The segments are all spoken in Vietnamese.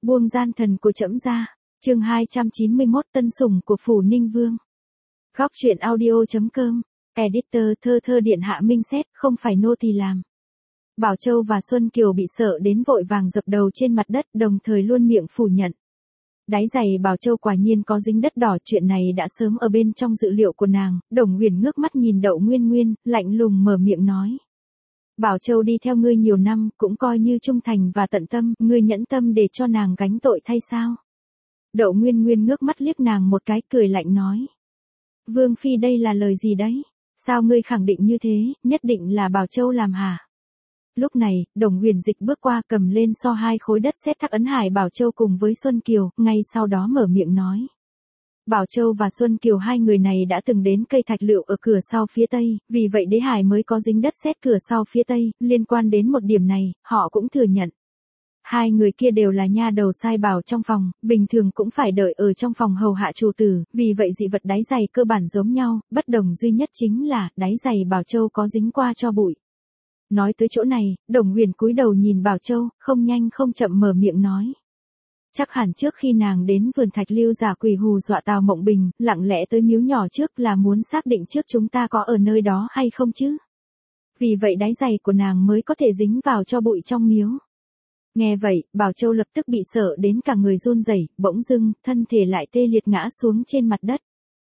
Buông gian thần của trẫm ra. Chương 291 tân sủng của phủ Ninh Vương. Góc truyện audio.com. Editor thơ thơ điện hạ minh xét, không phải nô tỳ làm. Bảo Châu và Xuân Kiều bị sợ đến vội vàng dập đầu trên mặt đất, đồng thời luôn miệng phủ nhận. Đáy giày Bảo Châu quả nhiên có dính đất đỏ, chuyện này đã sớm ở bên trong dự liệu của nàng. Đồng Huyền ngước mắt nhìn Đậu Nguyên Nguyên, lạnh lùng mở miệng nói. Bảo Châu đi theo ngươi nhiều năm, cũng coi như trung thành và tận tâm, ngươi nhẫn tâm để cho nàng gánh tội thay sao? Đậu Nguyên Nguyên ngước mắt liếc nàng một cái, cười lạnh nói. Vương Phi đây là lời gì đấy? Sao ngươi khẳng định như thế, nhất định là Bảo Châu làm hả? Lúc này, Đồng Huyền Dịch bước qua, cầm lên so hai khối đất sét thác ấn hải Bảo Châu cùng với Xuân Kiều, ngay sau đó mở miệng nói. Bảo Châu và Xuân Kiều hai người này đã từng đến cây thạch lựu ở cửa sau phía tây, vì vậy đế hải mới có dính đất sét cửa sau phía tây, liên quan đến một điểm này, họ cũng thừa nhận. Hai người kia đều là nha đầu sai bảo trong phòng, bình thường cũng phải đợi ở trong phòng hầu hạ chủ tử, vì vậy dị vật đáy giày cơ bản giống nhau, bất đồng duy nhất chính là đáy giày Bảo Châu có dính qua cho bụi. Nói tới chỗ này, Đồng Huyền cúi đầu nhìn Bảo Châu, không nhanh không chậm mở miệng nói. Chắc hẳn trước khi nàng đến vườn thạch lưu giả quỷ hù dọa Tào Mộng Bình, lặng lẽ tới miếu nhỏ trước là muốn xác định trước chúng ta có ở nơi đó hay không chứ. Vì vậy đáy giày của nàng mới có thể dính vào cho bụi trong miếu. Nghe vậy, Bảo Châu lập tức bị sợ đến cả người run rẩy, bỗng dưng, thân thể lại tê liệt ngã xuống trên mặt đất.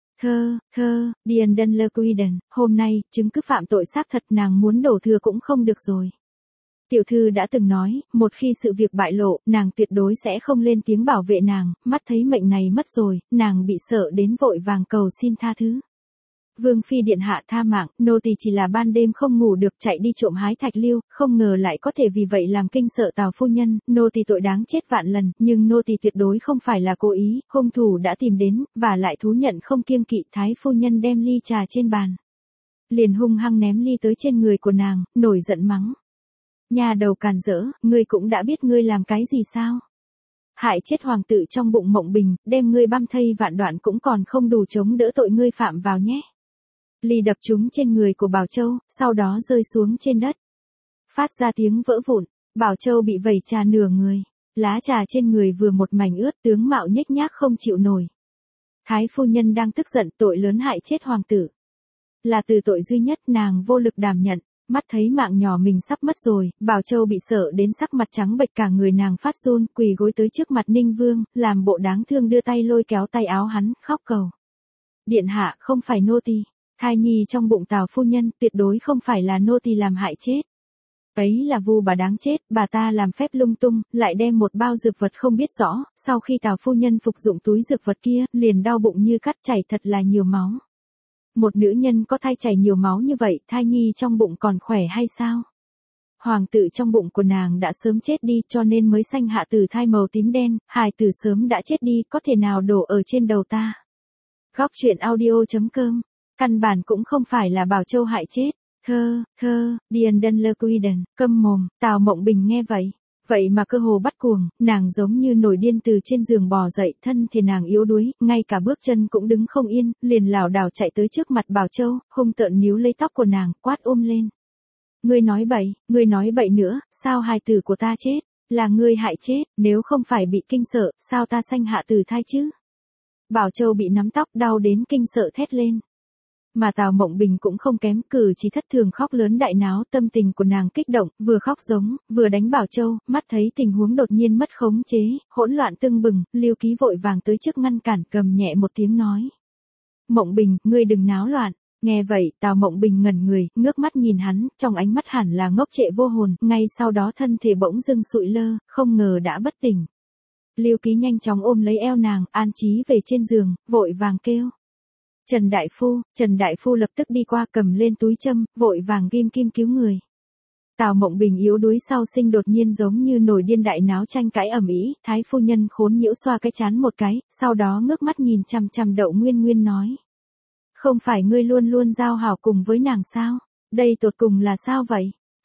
Điền Đân Lơ Quiden, hôm nay, chứng cứ phạm tội xác thật, nàng muốn đổ thừa cũng không được rồi. Tiểu thư đã từng nói, một khi sự việc bại lộ, nàng tuyệt đối sẽ không lên tiếng bảo vệ nàng, mắt thấy mệnh này mất rồi, nàng bị sợ đến vội vàng cầu xin tha thứ. Vương Phi điện hạ tha mạng, nô tỳ chỉ là ban đêm không ngủ được chạy đi trộm hái thạch lưu, không ngờ lại có thể vì vậy làm kinh sợ Tào phu nhân, nô tỳ tội đáng chết vạn lần, nhưng nô tỳ tuyệt đối không phải là cố ý, hung thủ đã tìm đến, và lại thú nhận không kiêng kỵ. Thái phu nhân đem ly trà trên bàn, liền hung hăng ném ly tới trên người của nàng, nổi giận mắng. Nhà đầu càn rỡ, ngươi cũng đã biết ngươi làm cái gì sao? Hại chết hoàng tử trong bụng Mộng Bình, đem ngươi băm thây vạn đoạn cũng còn không đủ chống đỡ tội ngươi phạm vào nhé. Ly đập trúng trên người của Bảo Châu, sau đó rơi xuống trên đất. Phát ra tiếng vỡ vụn, Bảo Châu bị vẩy trà nửa người, lá trà trên người vừa một mảnh ướt, tướng mạo nhếch nhác không chịu nổi. Thái phu nhân đang tức giận, tội lớn hại chết hoàng tử. Là từ tội duy nhất nàng vô lực đảm nhận. Mắt thấy mạng nhỏ mình sắp mất rồi, Bảo Châu bị sợ đến sắc mặt trắng bệch, cả người nàng phát run, quỳ gối tới trước mặt Ninh Vương, làm bộ đáng thương đưa tay lôi kéo tay áo hắn, khóc cầu. Điện hạ, không phải nô tỳ, thai nhi trong bụng Tào phu nhân, tuyệt đối không phải là nô tỳ làm hại chết. Ấy là Vu bà đáng chết, bà ta làm phép lung tung, lại đem một bao dược vật không biết rõ, sau khi Tào phu nhân phục dụng túi dược vật kia, liền đau bụng như cắt, chảy thật là nhiều máu. Một nữ nhân có thai chảy nhiều máu như vậy, thai nhi trong bụng còn khỏe hay sao? Hoàng tử trong bụng của nàng đã sớm chết đi, cho nên mới sanh hạ tử thai màu tím đen, hài tử sớm đã chết đi, có thể nào đổ ở trên đầu ta? Góc truyện audio.com, căn bản cũng không phải là Bảo Châu hại chết. Điền Đân Lơ Quiden, câm mồm. Tào Mộng Bình nghe vậy. Vậy mà cơ hồ bắt cuồng, nàng giống như nổi điên từ trên giường bò dậy, thân thể nàng yếu đuối, ngay cả bước chân cũng đứng không yên, liền lảo đảo chạy tới trước mặt Bảo Châu, hung tợn níu lấy tóc của nàng, quát lên. Ngươi nói bậy nữa, sao hài tử của ta chết? Là ngươi hại chết, nếu không phải bị kinh sợ, sao ta sanh hạ tử thai chứ? Bảo Châu bị nắm tóc đau đến kinh sợ thét lên. Mà Tào Mộng Bình cũng không kém, cử chỉ thất thường khóc lớn đại náo, tâm tình của nàng kích động, vừa khóc giống, vừa đánh Bảo Châu, mắt thấy tình huống đột nhiên mất khống chế, hỗn loạn tưng bừng, Lưu Ký vội vàng tới trước ngăn cản, cầm nhẹ một tiếng nói. Mộng Bình, ngươi đừng náo loạn. Nghe vậy, Tào Mộng Bình ngẩn người, ngước mắt nhìn hắn, trong ánh mắt hẳn là ngốc trệ vô hồn, ngay sau đó thân thể bỗng dưng sụi lơ, không ngờ đã bất tỉnh. Lưu Ký nhanh chóng ôm lấy eo nàng, an trí về trên giường, vội vàng kêu. Trần Đại Phu lập tức đi qua, cầm lên túi châm, vội vàng ghim kim cứu người. Tào Mộng Bình yếu đuối sau sinh đột nhiên giống như nổi điên đại náo tranh cãi ầm ĩ, Thái phu nhân khốn nhiễu xoa cái trán một cái, sau đó ngước mắt nhìn chằm chằm Đậu Nguyên Nguyên nói. Không phải ngươi luôn luôn giao hảo cùng với nàng sao? Đây tột cùng là sao vậy?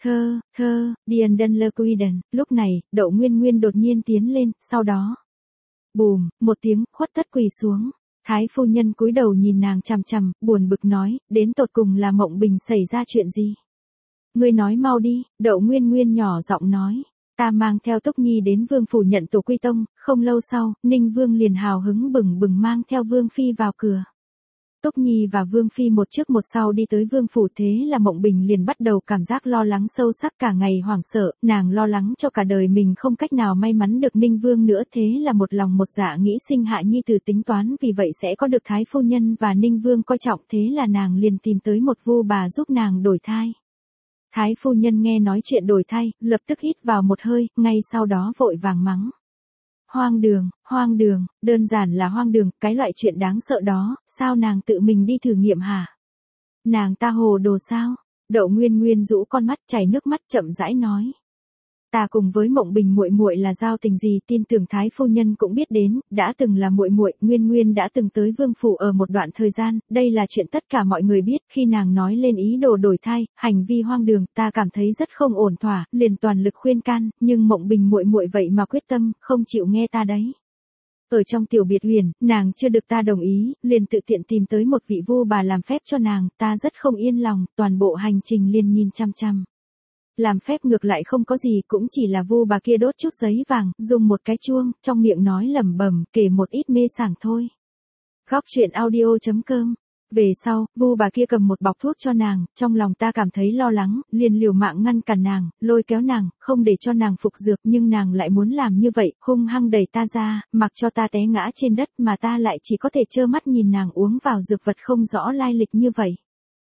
Điền Đân Lơ Quiden, lúc này, Đậu Nguyên Nguyên đột nhiên tiến lên, sau đó. Bùm, một tiếng, khuất tất quỳ xuống. Thái phu nhân cúi đầu nhìn nàng chằm chằm, buồn bực nói, đến tột cùng là Mộng Bình xảy ra chuyện gì? Ngươi nói mau đi, Đậu Nguyên Nguyên nhỏ giọng nói. Ta mang theo Túc Nhi đến Vương phủ nhận tổ quy tông, không lâu sau, Ninh Vương liền hào hứng bừng bừng mang theo Vương Phi vào cửa. Túc Nhi và Vương Phi một trước một sau đi tới Vương phủ, thế là Mộng Bình liền bắt đầu cảm giác lo lắng sâu sắc, cả ngày hoảng sợ, nàng lo lắng cho cả đời mình không cách nào may mắn được Ninh Vương nữa, thế là một lòng một dạ nghĩ sinh hạ nhi tử, tính toán vì vậy sẽ có được Thái phu nhân và Ninh Vương coi trọng, thế là nàng liền tìm tới một vu bà giúp nàng đổi thai. Thái phu nhân nghe nói chuyện đổi thai, lập tức hít vào một hơi, ngay sau đó vội vàng mắng. Hoang đường, đơn giản là hoang đường, cái loại chuyện đáng sợ đó, sao nàng tự mình đi thử nghiệm hả? Nàng ta hồ đồ sao? Đậu Nguyên Nguyên rũ con mắt chảy nước mắt chậm rãi nói. Ta cùng với Mộng Bình muội muội là giao tình gì, tin tưởng Thái phu nhân cũng biết đến, đã từng là muội muội, Nguyên Nguyên đã từng tới Vương phủ ở một đoạn thời gian, đây là chuyện tất cả mọi người biết, khi nàng nói lên ý đồ đổi thai, hành vi hoang đường, ta cảm thấy rất không ổn thỏa, liền toàn lực khuyên can, nhưng Mộng Bình muội muội vậy mà quyết tâm, không chịu nghe ta đấy. Ở trong tiểu biệt huyền, nàng chưa được ta đồng ý, liền tự tiện tìm tới một vị vu bà làm phép cho nàng, ta rất không yên lòng, toàn bộ hành trình liền nhìn chăm chăm. Làm phép ngược lại không có gì, cũng chỉ là vu bà kia đốt chút giấy vàng, dùng một cái chuông, trong miệng nói lẩm bẩm, kể một ít mê sảng thôi. Góc truyện audio.com. Về sau, vu bà kia cầm một bọc thuốc cho nàng, trong lòng ta cảm thấy lo lắng, liền liều mạng ngăn cản nàng, lôi kéo nàng, không để cho nàng phục dược, nhưng nàng lại muốn làm như vậy, hung hăng đẩy ta ra, mặc cho ta té ngã trên đất, mà ta lại chỉ có thể trơ mắt nhìn nàng uống vào dược vật không rõ lai lịch như vậy.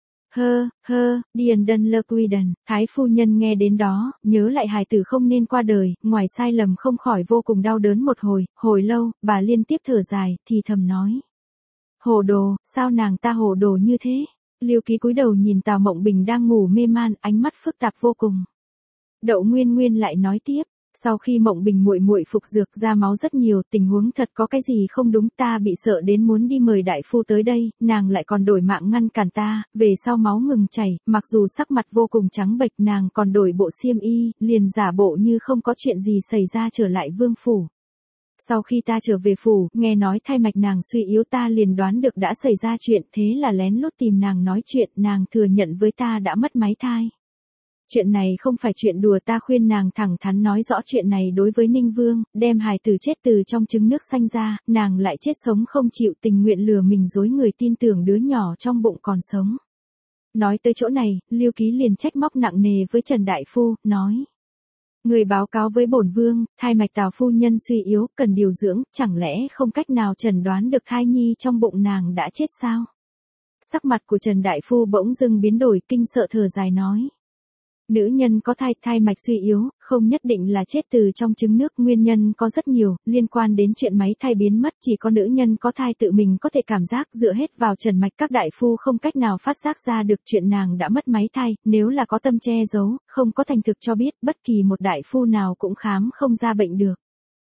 Điền Đân Lơ Quy Đần, Thái phu nhân nghe đến đó, nhớ lại hài tử không nên qua đời, ngoài sai lầm không khỏi vô cùng đau đớn một hồi lâu, bà liên tiếp thở dài, thì thầm nói. Hồ đồ, sao nàng ta hồ đồ như thế? Liêu Ký cúi đầu nhìn Tào Mộng Bình đang ngủ mê man, ánh mắt phức tạp vô cùng. Đậu Nguyên Nguyên lại nói tiếp. Sau khi Mộng Bình muội muội phục dược ra máu rất nhiều, tình huống thật có cái gì không đúng, ta bị sợ đến muốn đi mời đại phu tới đây, nàng lại còn đổi mạng ngăn cản ta, về sau máu ngừng chảy, mặc dù sắc mặt vô cùng trắng bệch, nàng còn đổi bộ xiêm y, liền giả bộ như không có chuyện gì xảy ra trở lại Vương phủ. Sau khi ta trở về phủ, nghe nói thai mạch nàng suy yếu, ta liền đoán được đã xảy ra chuyện, thế là lén lút tìm nàng nói chuyện, nàng thừa nhận với ta đã mất máy thai. Chuyện này không phải chuyện đùa, ta khuyên nàng thẳng thắn nói rõ chuyện này đối với Ninh Vương, đem hài tử chết từ trong trứng nước sanh ra, nàng lại chết sống không chịu, tình nguyện lừa mình dối người tin tưởng đứa nhỏ trong bụng còn sống. Nói tới chỗ này, Liêu Ký liền trách móc nặng nề với Trần Đại Phu, nói. Người báo cáo với bổn vương, thai mạch Tào phu nhân suy yếu, cần điều dưỡng, chẳng lẽ không cách nào chẩn đoán được thai nhi trong bụng nàng đã chết sao? Sắc mặt của Trần Đại Phu bỗng dưng biến đổi, kinh sợ thở dài nói. Nữ nhân có thai mạch suy yếu, không nhất định là chết từ trong trứng nước, nguyên nhân có rất nhiều, liên quan đến chuyện máy thai biến mất, chỉ có nữ nhân có thai tự mình có thể cảm giác, dựa hết vào trần mạch các đại phu không cách nào phát giác ra được chuyện nàng đã mất máy thai, nếu là có tâm che giấu, không có thành thực cho biết, bất kỳ một đại phu nào cũng khám không ra bệnh được.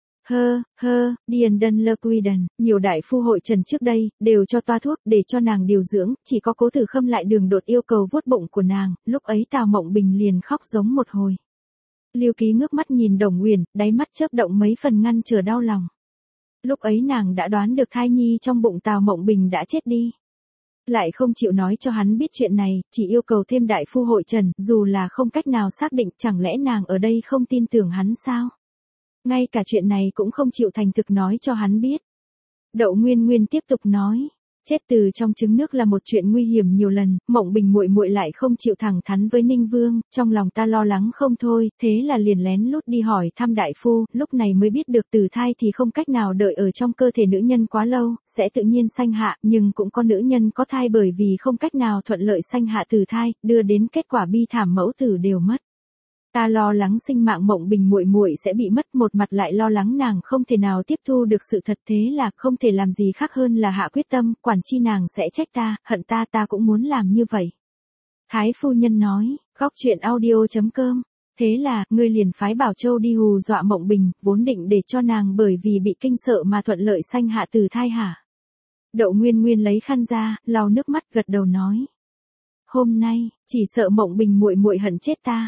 Điền Đân Lơ Quy Đần, nhiều đại phu hội trần trước đây, đều cho toa thuốc để cho nàng điều dưỡng, chỉ có Cố Tử Khâm lại đường đột yêu cầu vuốt bụng của nàng, lúc ấy Tào Mộng Bình liền khóc giống một hồi. Liêu Ký ngước mắt nhìn Đồng Uyển, đáy mắt chớp động mấy phần ngăn trở đau lòng. Lúc ấy nàng đã đoán được thai nhi trong bụng Tào Mộng Bình đã chết đi. Lại không chịu nói cho hắn biết chuyện này, chỉ yêu cầu thêm đại phu hội trần, dù là không cách nào xác định, chẳng lẽ nàng ở đây không tin tưởng hắn sao? Ngay cả chuyện này cũng không chịu thành thực nói cho hắn biết. Đậu Nguyên Nguyên tiếp tục nói, chết từ trong trứng nước là một chuyện nguy hiểm nhiều lần, Mộng Bình muội muội lại không chịu thẳng thắn với Ninh Vương, trong lòng ta lo lắng không thôi, thế là liền lén lút đi hỏi thăm đại phu, lúc này mới biết được từ thai thì không cách nào đợi ở trong cơ thể nữ nhân quá lâu, sẽ tự nhiên sanh hạ, nhưng cũng có nữ nhân có thai bởi vì không cách nào thuận lợi sanh hạ từ thai, đưa đến kết quả bi thảm mẫu tử đều mất. Ta lo lắng sinh mạng Mộng Bình muội muội sẽ bị mất, một mặt lại lo lắng nàng không thể nào tiếp thu được sự thật, thế là không thể làm gì khác hơn là hạ quyết tâm, quản chi nàng sẽ trách ta, hận ta, ta cũng muốn làm như vậy. Thái phu nhân nói, góc truyện audio.com, thế là, ngươi liền phái Bảo Châu đi hù dọa Mộng Bình, vốn định để cho nàng bởi vì bị kinh sợ mà thuận lợi sanh hạ từ thai hả? Đậu Nguyên Nguyên lấy khăn ra, lau nước mắt gật đầu nói. Hôm nay, chỉ sợ Mộng Bình muội muội hận chết ta.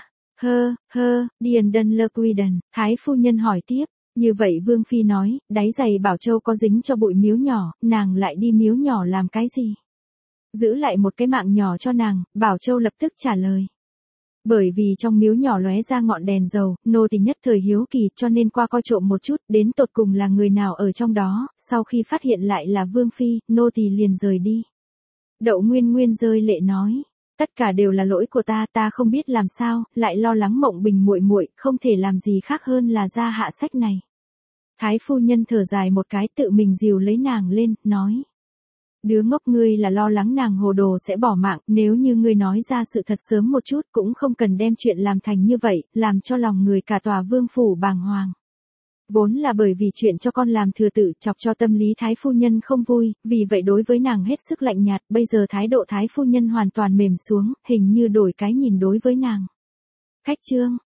Điền Đân Lơ Quy Đần, Thái phu nhân hỏi tiếp, như vậy Vương Phi nói, đáy giày Bảo Châu có dính cho bụi miếu nhỏ, nàng lại đi miếu nhỏ làm cái gì? Giữ lại một cái mạng nhỏ cho nàng, Bảo Châu lập tức trả lời. Bởi vì trong miếu nhỏ lóe ra ngọn đèn dầu, nô tỳ nhất thời hiếu kỳ cho nên qua coi trộm một chút, đến tột cùng là người nào ở trong đó, sau khi phát hiện lại là Vương Phi, nô tỳ liền rời đi. Đậu Nguyên Nguyên rơi lệ nói, tất cả đều là lỗi của ta không biết làm sao, lại lo lắng Mộng Bình muội muội, không thể làm gì khác hơn là ra hạ sách này. Thái phu nhân thở dài một cái tự mình dìu lấy nàng lên, nói. Đứa ngốc ngươi là lo lắng nàng hồ đồ sẽ bỏ mạng, nếu như ngươi nói ra sự thật sớm một chút cũng không cần đem chuyện làm thành như vậy, làm cho lòng người cả tòa vương phủ bàng hoàng. Vốn là bởi vì chuyện cho con làm thừa tự chọc cho tâm lý thái phu nhân không vui, vì vậy đối với nàng hết sức lạnh nhạt, bây giờ thái độ thái phu nhân hoàn toàn mềm xuống, hình như đổi cái nhìn đối với nàng. Khách trương,